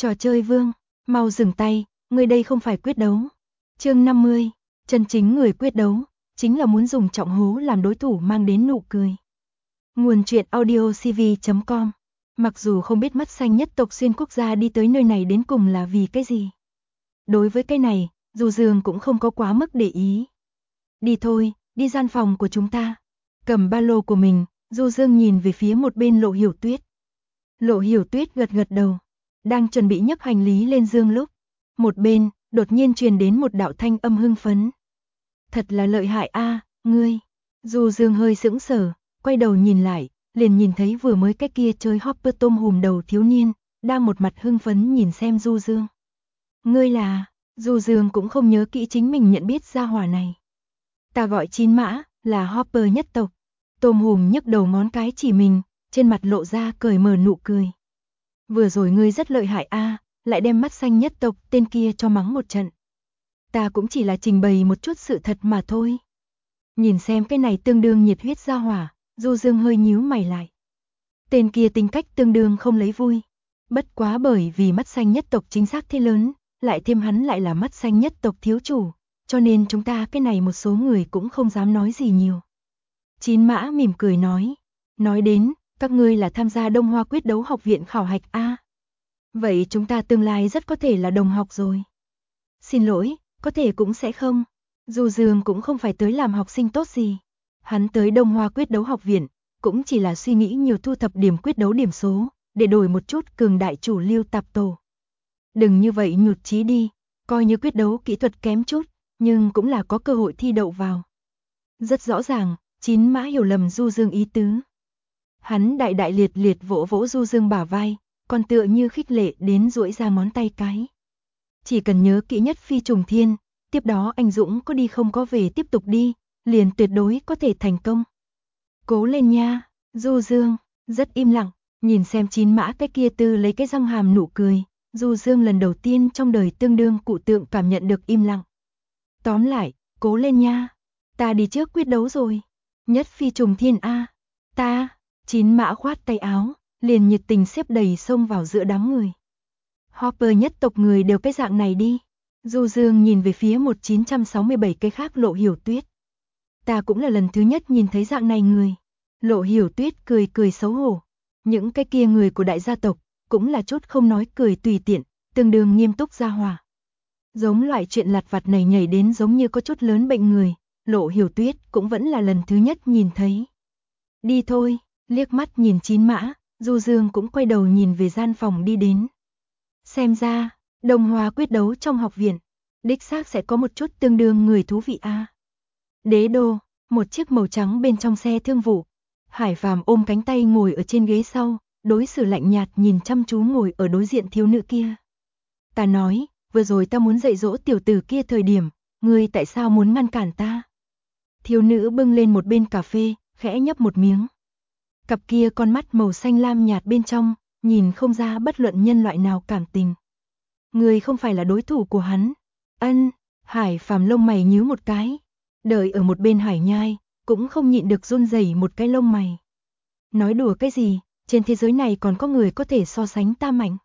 Trò chơi vương, mau dừng tay, người đây không phải quyết đấu. Chương 50, chân chính người quyết đấu, chính là muốn dùng trọng hố làm đối thủ mang đến nụ cười. Nguồn truyện audiocv.com. Mặc dù không biết mắt xanh nhất tộc xuyên quốc gia đi tới nơi này đến cùng là vì cái gì. Đối với cái này, Du Dương cũng không có quá mức để ý. Đi thôi, đi gian phòng của chúng ta. Cầm ba lô của mình, Du Dương nhìn về phía một bên Lộ Hiểu Tuyết. Lộ Hiểu Tuyết gật gật đầu, đang chuẩn bị nhấc hành lý lên giường lúc, một bên, đột nhiên truyền đến một đạo thanh âm hưng phấn. Thật là lợi hại a, ngươi. Du Dương hơi sững sờ, quay đầu nhìn lại, liền nhìn thấy vừa mới cái kia chơi Hopper tôm hùm đầu thiếu niên, đang một mặt hưng phấn nhìn xem Du Dương. Ngươi là, Du Dương cũng không nhớ kỹ chính mình nhận biết gia hỏa này. Ta gọi Chín Mã, là Hopper nhất tộc. Tôm hùm nhấc đầu ngón cái chỉ mình, trên mặt lộ ra cởi mở nụ cười. Vừa rồi ngươi rất lợi hại a, lại đem mắt xanh nhất tộc tên kia cho mắng một trận. Ta cũng chỉ là trình bày một chút sự thật mà thôi. Nhìn xem cái này tương đương nhiệt huyết gia hỏa, Du Dương hơi nhíu mày lại. Tên kia tính cách tương đương không lấy vui. Bất quá bởi vì mắt xanh nhất tộc chính xác thế lớn, lại thêm hắn lại là mắt xanh nhất tộc thiếu chủ, cho nên chúng ta cái này một số người cũng không dám nói gì nhiều. Chín Mã mỉm cười nói đến, các ngươi là tham gia Đông Hoa Quyết đấu học viện khảo hạch a. Vậy chúng ta tương lai rất có thể là đồng học rồi. Xin lỗi, có thể cũng sẽ không. Du Dương cũng không phải tới làm học sinh tốt gì. Hắn tới Đông Hoa Quyết đấu học viện, cũng chỉ là suy nghĩ nhiều thu thập điểm quyết đấu điểm số, để đổi một chút cường đại chủ lưu tạp tổ. Đừng như vậy nhụt chí đi, coi như quyết đấu kỹ thuật kém chút, nhưng cũng là có cơ hội thi đậu vào. Rất rõ ràng, Chín Mã hiểu lầm Du Dương ý tứ. Hắn đại đại liệt liệt vỗ vỗ Du Dương bả vai, còn tựa như khích lệ đến duỗi ra ngón tay cái. Chỉ cần nhớ kỹ nhất phi trùng thiên, tiếp đó anh Dũng có đi không có về tiếp tục đi, liền tuyệt đối có thể thành công. Cố lên nha, Du Dương, rất im lặng, nhìn xem Chín Mã cái kia tư lấy cái răng hàm nụ cười, Du Dương lần đầu tiên trong đời tương đương cụ tượng cảm nhận được im lặng. Tóm lại, cố lên nha, ta đi trước quyết đấu rồi, nhất phi trùng thiên a, ta, Chín Mã khoát tay áo, liền nhiệt tình xếp đầy xông vào giữa đám người. Hopper nhất tộc người đều cái dạng này đi. Du Dương nhìn về phía 1967 cái khác Lộ Hiểu Tuyết. Ta cũng là lần thứ nhất nhìn thấy dạng này người. Lộ Hiểu Tuyết cười cười xấu hổ. Những cái kia người của đại gia tộc, cũng là chút không nói cười tùy tiện, tương đương nghiêm túc gia hòa. Giống loại chuyện lặt vặt này nhảy đến giống như có chút lớn bệnh người, Lộ Hiểu Tuyết cũng vẫn là lần thứ nhất nhìn thấy. Đi thôi, liếc mắt nhìn Chín Mã, Du Dương cũng quay đầu nhìn về gian phòng đi đến. Xem ra, Đông Hoa quyết đấu trong học viện, đích xác sẽ có một chút tương đương người thú vị a. Đế đô, một chiếc màu trắng bên trong xe thương vụ. Hải Phàm ôm cánh tay ngồi ở trên ghế sau, đối xử lạnh nhạt nhìn chăm chú ngồi ở đối diện thiếu nữ kia. Ta nói, vừa rồi ta muốn dạy dỗ tiểu tử kia thời điểm, ngươi tại sao muốn ngăn cản ta? Thiếu nữ bưng lên một bên cà phê, khẽ nhấp một miếng. Cặp kia con mắt màu xanh lam nhạt bên trong, nhìn không ra bất luận nhân loại nào cảm tình. Ngươi không phải là đối thủ của hắn. Ân, Hải Phàm lông mày nhíu một cái. Đợi ở một bên Hải Nhai, cũng không nhịn được run rẩy một cái lông mày. Nói đùa cái gì, trên thế giới này còn có người có thể so sánh ta mạnh.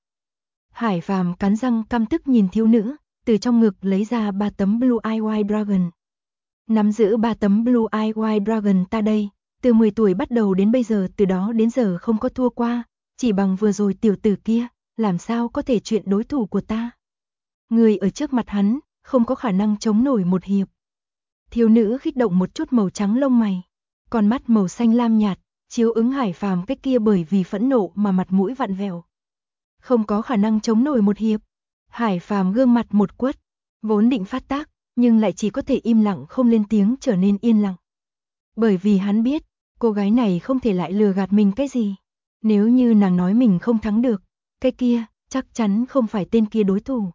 Hải Phàm cắn răng căm tức nhìn thiếu nữ, từ trong ngực lấy ra 3 tấm Blue Eye White Dragon. Nắm giữ 3 tấm Blue Eye White Dragon ta đây, từ 10 tuổi bắt đầu đến bây giờ, từ đó đến giờ không có thua qua, chỉ bằng vừa rồi tiểu tử kia, làm sao có thể chuyện đối thủ của ta. Người ở trước mặt hắn, không có khả năng chống nổi một hiệp. Thiếu nữ khích động một chút màu trắng lông mày, con mắt màu xanh lam nhạt, chiếu ứng Hải Phàm cái kia bởi vì phẫn nộ mà mặt mũi vặn vẹo. Không có khả năng chống nổi một hiệp. Hải Phàm gương mặt một quất, vốn định phát tác, nhưng lại chỉ có thể im lặng không lên tiếng trở nên yên lặng. Bởi vì hắn biết, cô gái này không thể lại lừa gạt mình cái gì. Nếu như nàng nói mình không thắng được, cái kia, chắc chắn không phải tên kia đối thủ.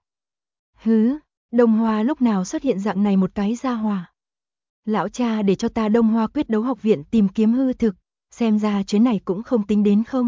Hứ, Đông Hoa lúc nào xuất hiện dạng này một cái gia hỏa. Lão cha để cho ta Đông Hoa quyết đấu học viện tìm kiếm hư thực, xem ra chuyến này cũng không tính đến không.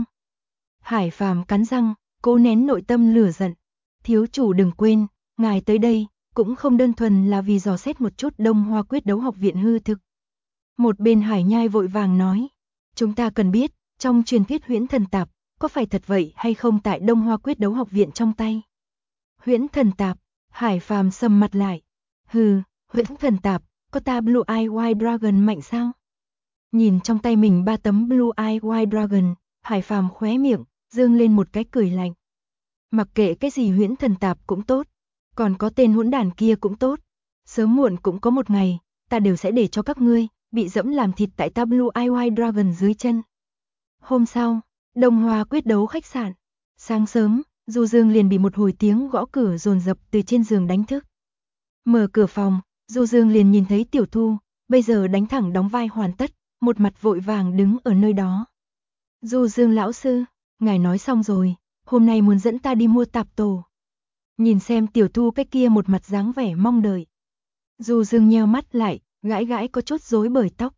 Hải Phàm cắn răng, cố nén nội tâm lửa giận. Thiếu chủ đừng quên, ngài tới đây, cũng không đơn thuần là vì dò xét một chút Đông Hoa quyết đấu học viện hư thực. Một bên Hải Nhai vội vàng nói, chúng ta cần biết, trong truyền thuyết huyễn thần tạp, có phải thật vậy hay không tại Đông Hoa Quyết Đấu Học Viện trong tay. Huyễn Thần Tạp, Hải Phàm sầm mặt lại. Hừ, Huyễn Thần Tạp, có ta Blue Eye White Dragon mạnh sao? Nhìn trong tay mình 3 tấm Blue Eye White Dragon, Hải Phàm khóe miệng, dương lên một cái cười lạnh. Mặc kệ cái gì Huyễn Thần Tạp cũng tốt, còn có tên hỗn đản kia cũng tốt, sớm muộn cũng có một ngày, ta đều sẽ để cho các ngươi bị dẫm làm thịt tại ta Blue Eye White Dragon dưới chân. Hôm sau, Đông Hoa Quyết Đấu khách sạn. Sáng sớm, Du Dương liền bị một hồi tiếng gõ cửa dồn dập từ trên giường đánh thức. Mở cửa phòng, Du Dương liền nhìn thấy Tiểu Thu, bây giờ đánh thẳng đóng vai hoàn tất, một mặt vội vàng đứng ở nơi đó. Du Dương lão sư, ngài nói xong rồi, hôm nay muốn dẫn ta đi mua tạp tổ. Nhìn xem Tiểu Thu cái kia một mặt dáng vẻ mong đợi. Du Dương nheo mắt lại, gãi gãi có chút rối bời tóc.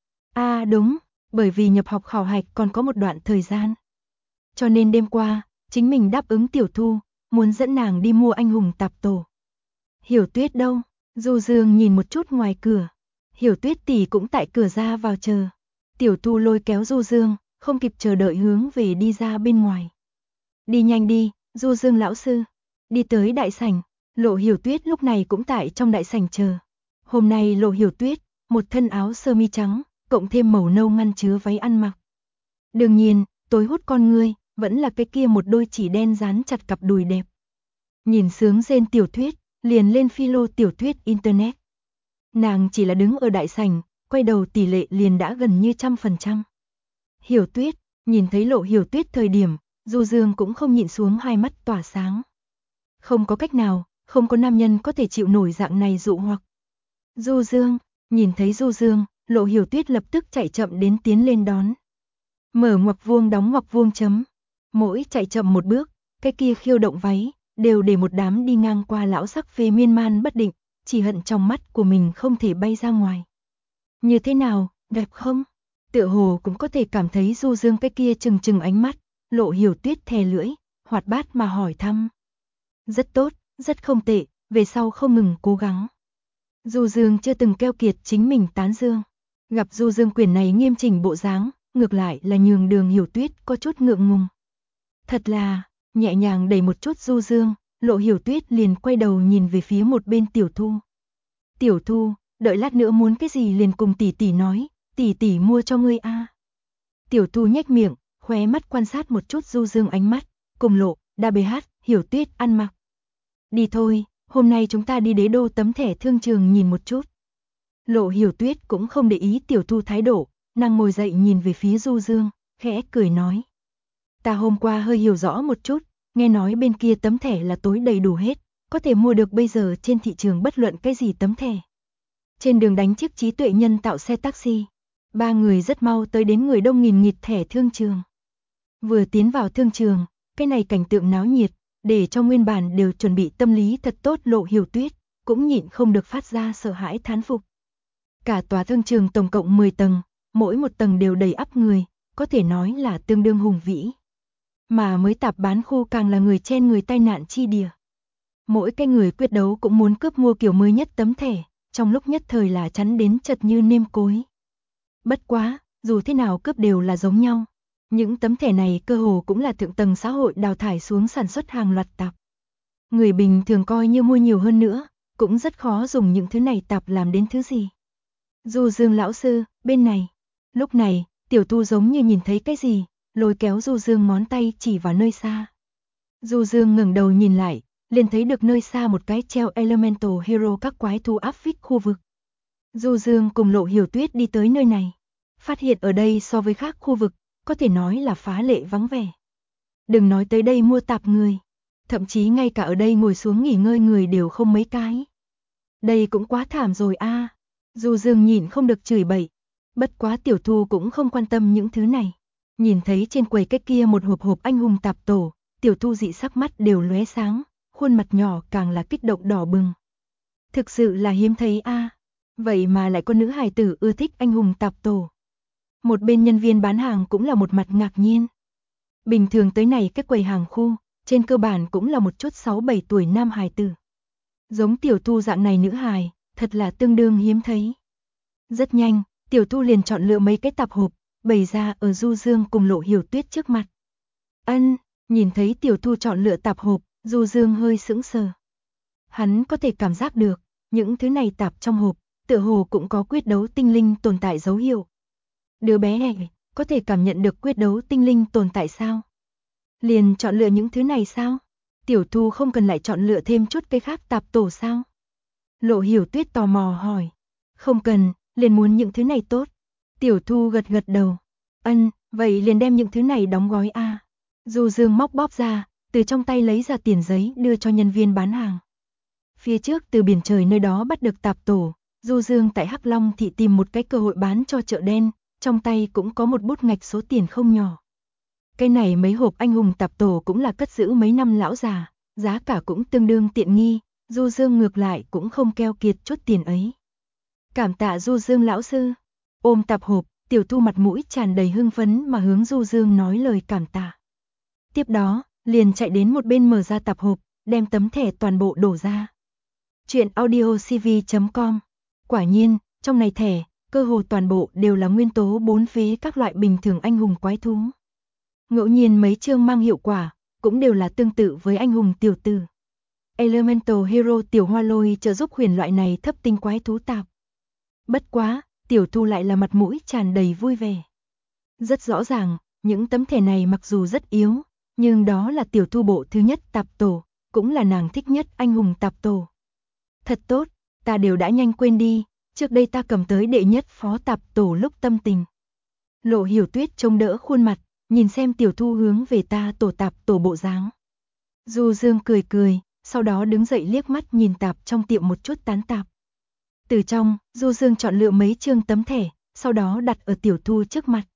À đúng, bởi vì nhập học khảo hạch còn có một đoạn thời gian. Cho nên đêm qua, chính mình đáp ứng Tiểu Thu, muốn dẫn nàng đi mua anh hùng tạp tổ. Hiểu Tuyết đâu? Du Dương nhìn một chút ngoài cửa. Hiểu Tuyết tỷ cũng tại cửa ra vào chờ. Tiểu Thu lôi kéo Du Dương, không kịp chờ đợi hướng về đi ra bên ngoài. Đi nhanh đi, Du Dương lão sư. Đi tới đại sảnh, Lộ Hiểu Tuyết lúc này cũng tại trong đại sảnh chờ. Hôm nay Lộ Hiểu Tuyết, một thân áo sơ mi trắng, cộng thêm màu nâu ngăn chứa váy ăn mặc. Đương nhiên, tối hút con ngươi, vẫn là cái kia một đôi chỉ đen dán chặt cặp đùi đẹp. Nhìn sướng rên tiểu thuyết, liền lên philo tiểu thuyết internet. Nàng chỉ là đứng ở đại sảnh, quay đầu tỷ lệ liền đã gần như 100%. Hiểu Tuyết, nhìn thấy Lộ Hiểu Tuyết thời điểm, Du Dương cũng không nhịn xuống hai mắt tỏa sáng. Không có cách nào, không có nam nhân có thể chịu nổi dạng này dụ hoặc. Du Dương, nhìn thấy Du Dương, Lộ Hiểu Tuyết lập tức chạy chậm đến tiến lên đón. Mở ngoặc vuông đóng ngoặc vuông chấm. Mỗi chạy chậm một bước, cái kia khiêu động váy, đều để một đám đi ngang qua lão sắc phê miên man bất định, chỉ hận trong mắt của mình không thể bay ra ngoài. Như thế nào, đẹp không? Tựa hồ cũng có thể cảm thấy Du Dương cái kia trừng trừng ánh mắt, Lộ Hiểu Tuyết thè lưỡi, hoạt bát mà hỏi thăm. Rất tốt, rất không tệ, về sau không ngừng cố gắng. Du Dương chưa từng keo kiệt chính mình tán dương. Gặp Du Dương quyền này nghiêm chỉnh bộ dáng, ngược lại là nhường Đường Hiểu Tuyết có chút ngượng ngùng. Thật là, nhẹ nhàng đẩy một chút Du Dương, Lộ Hiểu Tuyết liền quay đầu nhìn về phía một bên Tiểu Thu. Tiểu Thu, đợi lát nữa muốn cái gì liền cùng tỷ tỷ nói, tỷ tỷ mua cho ngươi a. Tiểu Thu nhếch miệng, khóe mắt quan sát một chút Du Dương ánh mắt, cùng Lộ, Đa BH, Hiểu Tuyết ăn mặc. Đi thôi, hôm nay chúng ta đi Đế Đô tấm thẻ thương trường nhìn một chút. Lộ Hiểu Tuyết cũng không để ý Tiểu Thu thái độ, nàng ngồi dậy nhìn về phía Du Dương, khẽ cười nói. Ta hôm qua hơi hiểu rõ một chút, nghe nói bên kia tấm thẻ là tối đầy đủ hết, có thể mua được bây giờ trên thị trường bất luận cái gì tấm thẻ. Trên đường đánh chiếc trí tuệ nhân tạo xe taxi, ba người rất mau tới đến người đông nghìn nghịt thẻ thương trường. Vừa tiến vào thương trường, cái này cảnh tượng náo nhiệt, để cho nguyên bản đều chuẩn bị tâm lý thật tốt Lộ Hiểu Tuyết, cũng nhịn không được phát ra sợ hãi thán phục. Cả tòa thương trường tổng cộng 10 tầng, mỗi một tầng đều đầy ắp người, có thể nói là tương đương hùng vĩ. Mà mới tạp bán khu càng là người chen người tai nạn chi địa. Mỗi cái người quyết đấu cũng muốn cướp mua kiểu mới nhất tấm thẻ, trong lúc nhất thời là chắn đến chật như nêm cối. Bất quá, dù thế nào cướp đều là giống nhau. Những tấm thẻ này cơ hồ cũng là thượng tầng xã hội đào thải xuống sản xuất hàng loạt tạp. Người bình thường coi như mua nhiều hơn nữa, cũng rất khó dùng những thứ này tạp làm đến thứ gì. Du Dương lão sư, bên này. Lúc này, Tiểu Thu giống như nhìn thấy cái gì, lôi kéo Du Dương ngón tay chỉ vào nơi xa. Du Dương ngẩng đầu nhìn lại, liền thấy được nơi xa một cái treo Elemental Hero các quái thú áp phích khu vực. Du Dương cùng Lộ Hiểu Tuyết đi tới nơi này, phát hiện ở đây so với khác khu vực, có thể nói là phá lệ vắng vẻ. Đừng nói tới đây mua tạp người, thậm chí ngay cả ở đây ngồi xuống nghỉ ngơi người đều không mấy cái. Đây cũng quá thảm rồi a. Du Dương nhìn không được chửi bậy, bất quá Tiểu Thu cũng không quan tâm những thứ này. Nhìn thấy trên quầy cái kia một hộp hộp anh hùng tạp tổ, Tiểu Thu dị sắc mắt đều lóe sáng, khuôn mặt nhỏ càng là kích động đỏ bừng. Thực sự là hiếm thấy a. Vậy mà lại có nữ hài tử ưa thích anh hùng tạp tổ. Một bên nhân viên bán hàng cũng là một mặt ngạc nhiên. Bình thường tới này cái quầy hàng khu, trên cơ bản cũng là một chút 6-7 tuổi nam hài tử. Giống Tiểu Thu dạng này nữ hài, thật là tương đương hiếm thấy. Rất nhanh, Tiểu Thu liền chọn lựa mấy cái tạp hộp, bày ra ở Du Dương cùng Lộ Hiểu Tuyết trước mặt. Ân, nhìn thấy Tiểu Thu chọn lựa tạp hộp, Du Dương hơi sững sờ. Hắn có thể cảm giác được, những thứ này tạp trong hộp, tựa hồ cũng có quyết đấu tinh linh tồn tại dấu hiệu. Đứa bé này, có thể cảm nhận được quyết đấu tinh linh tồn tại sao? Liền chọn lựa những thứ này sao? Tiểu Thu không cần lại chọn lựa thêm chút cái khác tạp tổ sao? Lộ Hiểu Tuyết tò mò hỏi. Không cần, liền muốn những thứ này tốt. Tiểu Thu gật gật đầu. Ân, vậy liền đem những thứ này đóng gói a. Du Dương móc bóp ra, từ trong tay lấy ra tiền giấy đưa cho nhân viên bán hàng. Phía trước từ biển trời nơi đó bắt được tạp tổ, Du Dương tại Hắc Long thị tìm một cái cơ hội bán cho chợ đen, trong tay cũng có một bút ngạch số tiền không nhỏ. Cái này mấy hộp anh hùng tạp tổ cũng là cất giữ mấy năm lão già, giá cả cũng tương đương tiện nghi, Du Dương ngược lại cũng không keo kiệt chút tiền ấy. Cảm tạ Du Dương lão sư. Ôm tạp hộp, Tiểu Thu mặt mũi tràn đầy hưng phấn mà hướng Du Dương nói lời cảm tạ. Tiếp đó, liền chạy đến một bên mở ra tạp hộp, đem tấm thẻ toàn bộ đổ ra. Chuyện audiocv.com. Quả nhiên, trong này thẻ, cơ hồ toàn bộ đều là nguyên tố 4 phế các loại bình thường anh hùng quái thú. Ngẫu nhiên mấy chương mang hiệu quả, cũng đều là tương tự với anh hùng tiểu tử. Elemental Hero tiểu hoa lôi trợ giúp huyền loại này thấp tinh quái thú tạp. Bất quá, Tiểu Thu lại là mặt mũi tràn đầy vui vẻ. Rất rõ ràng, những tấm thẻ này mặc dù rất yếu, nhưng đó là Tiểu Thu bộ thứ nhất tạp tổ, cũng là nàng thích nhất anh hùng tạp tổ. Thật tốt, ta đều đã nhanh quên đi, trước đây ta cầm tới đệ nhất phó tạp tổ lúc tâm tình. Lộ Hiểu Tuyết trông đỡ khuôn mặt, nhìn xem Tiểu Thu hướng về ta tổ tạp tổ bộ dáng. Du Dương cười cười, sau đó đứng dậy liếc mắt nhìn tạp trong tiệm một chút tán tạp. Từ trong, Du Dương chọn lựa mấy chương tấm thẻ, sau đó đặt ở Tiểu Thu trước mặt.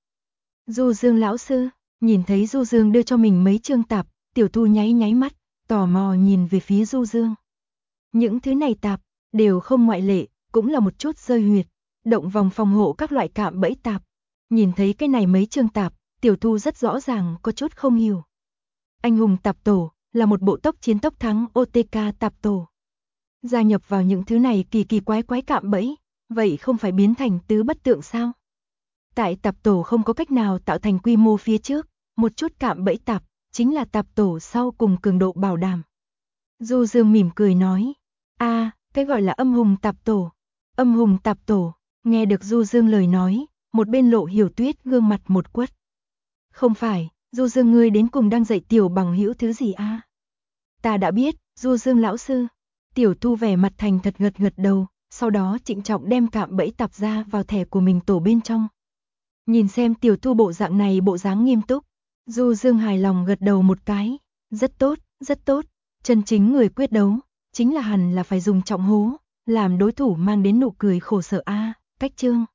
Du Dương lão sư, nhìn thấy Du Dương đưa cho mình mấy chương tạp, Tiểu Thu nháy nháy mắt, tò mò nhìn về phía Du Dương. Những thứ này tạp, đều không ngoại lệ, cũng là một chút rơi huyệt, động vòng phòng hộ các loại cạm bẫy tạp. Nhìn thấy cái này mấy chương tạp, Tiểu Thu rất rõ ràng có chút không hiểu. Anh hùng tạp tổ, là một bộ tốc chiến tốc thắng OTK tạp tổ. Gia nhập vào những thứ này kỳ kỳ quái quái cạm bẫy, vậy không phải biến thành tứ bất tượng sao? Tại tạp tổ không có cách nào tạo thành quy mô phía trước, một chút cạm bẫy tạp, chính là tạp tổ sau cùng cường độ bảo đảm. Du Dương mỉm cười nói, cái gọi là âm hùng tạp tổ. Âm hùng tạp tổ, nghe được Du Dương lời nói, một bên Lộ Hiểu Tuyết gương mặt một quất. Không phải, Du Dương ngươi đến cùng đang dạy tiểu bằng hữu thứ gì a? Ta đã biết, Du Dương lão sư. Tiểu Thu vẻ mặt thành thật gật gật đầu, sau đó trịnh trọng đem cạm bẫy tạp ra vào thẻ của mình tổ bên trong. Nhìn xem Tiểu Thu bộ dạng này bộ dáng nghiêm túc, Du Dương hài lòng gật đầu một cái, rất tốt, rất tốt, chân chính người quyết đấu, chính là hẳn là phải dùng trọng hố, làm đối thủ mang đến nụ cười khổ sở a. Cách chương